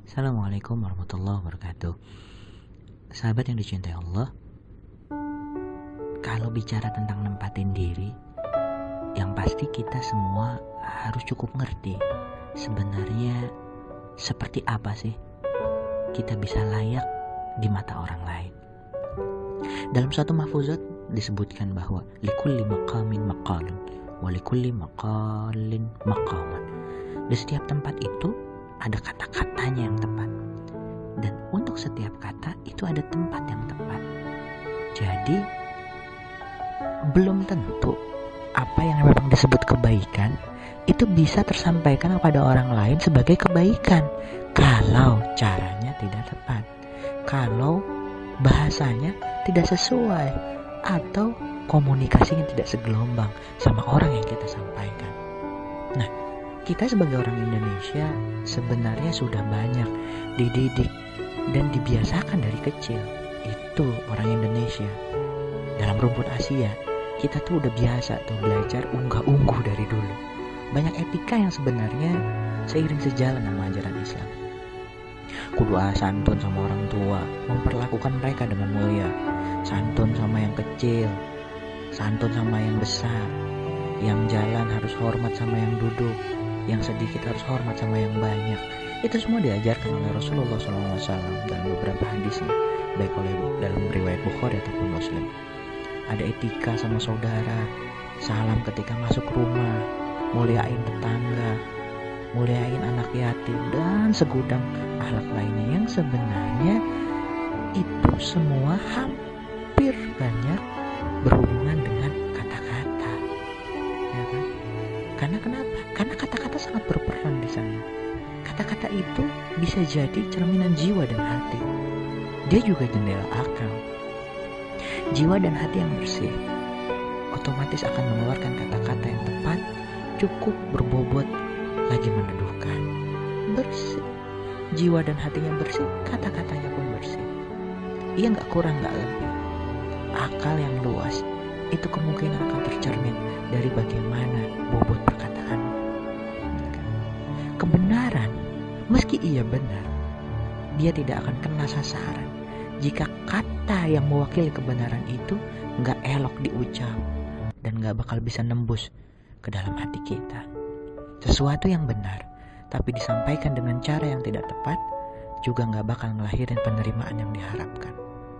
Assalamualaikum warahmatullahi wabarakatuh. Sahabat yang dicintai Allah, kalau bicara tentang nempatin diri, yang pasti kita semua harus cukup ngerti sebenarnya seperti apa sih kita bisa layak di mata orang lain. Dalam suatu mahfuzat disebutkan bahwa likulli maqamin maqalun wa likulli maqalin maqaman. Di setiap tempat itu ada kata-katanya yang tepat, dan untuk setiap kata itu ada tempat yang tepat. Jadi belum tentu apa yang memang disebut kebaikan itu bisa tersampaikan kepada orang lain sebagai kebaikan kalau caranya tidak tepat, kalau bahasanya tidak sesuai, atau komunikasinya tidak segelombang sama orang yang kita sampaikan. Nah, kita sebagai orang Indonesia sebenarnya sudah banyak dididik dan dibiasakan dari kecil. Itu orang Indonesia. Dalam rumpun Asia, kita tuh udah biasa tuh belajar unggah-ungguh dari dulu. Banyak etika yang sebenarnya seiring sejalan sama ajaran Islam. Kudu santun sama orang tua, memperlakukan mereka dengan mulia. Santun sama yang kecil, santun sama yang besar. Yang jalan harus hormat sama yang duduk, yang sedikit harus hormat sama yang banyak. Itu semua diajarkan oleh Rasulullah SAW dalam beberapa hadisnya, baik oleh dalam riwayat Bukhari ataupun Muslim. Ada etika sama saudara, salam ketika masuk rumah, muliain tetangga, muliain anak yatim, dan segudang akhlak lainnya yang sebenarnya itu semua hampir banyak berhubungan dengan kata-kata, ya kan? Karena kenapa? Karena kata-kata sangat berperan di sana. Kata-kata itu bisa jadi cerminan jiwa dan hati. Dia juga jendela akal. Jiwa dan hati yang bersih otomatis akan mengeluarkan kata-kata yang tepat, cukup berbobot, lagi meneduhkan. Bersih. Jiwa dan hatinya bersih, kata-katanya pun bersih. Ia gak kurang gak lebih. Akal yang luas itu kemungkinan akan tercermin dari bagaimana bobot perkataan. Kebenaran, meski ia benar, dia tidak akan kena sasaran jika kata yang mewakili kebenaran itu gak elok diucap dan gak bakal bisa nembus ke dalam hati kita. Sesuatu yang benar tapi disampaikan dengan cara yang tidak tepat juga gak bakal ngelahirin penerimaan yang diharapkan.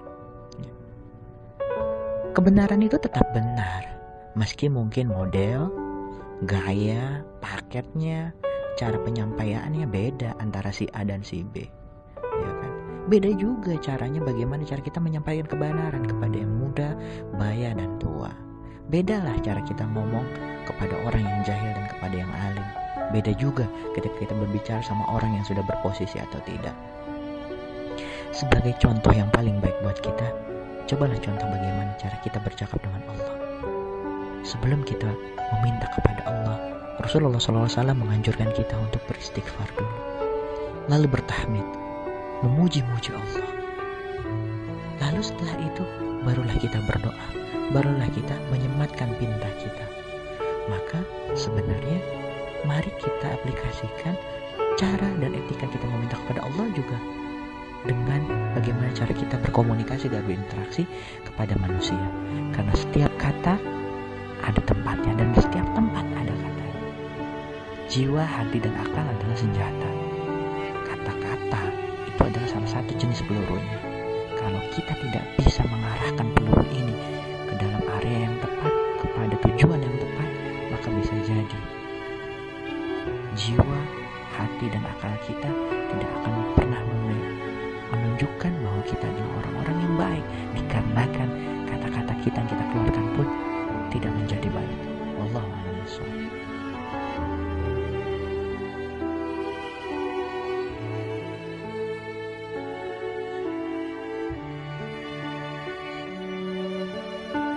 Kebenaran itu tetap benar, meski mungkin model, gaya, paketnya, cara penyampaiannya beda antara si A dan si B, ya kan? Beda juga caranya bagaimana cara kita menyampaikan kebenaran kepada yang muda, baya, dan tua. Bedalah cara kita ngomong kepada orang yang jahil dan kepada yang alim. Beda juga ketika kita berbicara sama orang yang sudah berposisi atau tidak. Sebagai contoh yang paling baik buat kita, cobalah contoh bagaimana cara kita bercakap dengan Allah. Sebelum kita meminta kepada Allah, Rasulullah SAW menganjurkan kita untuk beristighfar dulu, lalu bertahmid, memuji-muji Allah. Lalu setelah itu barulah kita berdoa, barulah kita menyematkan pinta kita. Maka sebenarnya mari kita aplikasikan cara dan etika kita meminta kepada Allah juga dengan bagaimana cara kita berkomunikasi dan berinteraksi kepada manusia. Karena setiap kata ada tempatnya dan di setiap tempat ada katanya. Jiwa, hati, dan akal adalah senjata. Kata-kata itu adalah salah satu jenis pelurunya. Kalau kita tidak bisa mengarahkan peluru ini ke dalam area yang tepat, kepada tujuan yang tepat, maka bisa jadi jiwa, hati, dan akal kita tidak akan pernah menunjukkan bahwa kita adalah orang-orang yang baik, dikarenakan kata-kata kita yang kita keluarkan pun tidak menjadi baik. Wallahu a'lam bishawab.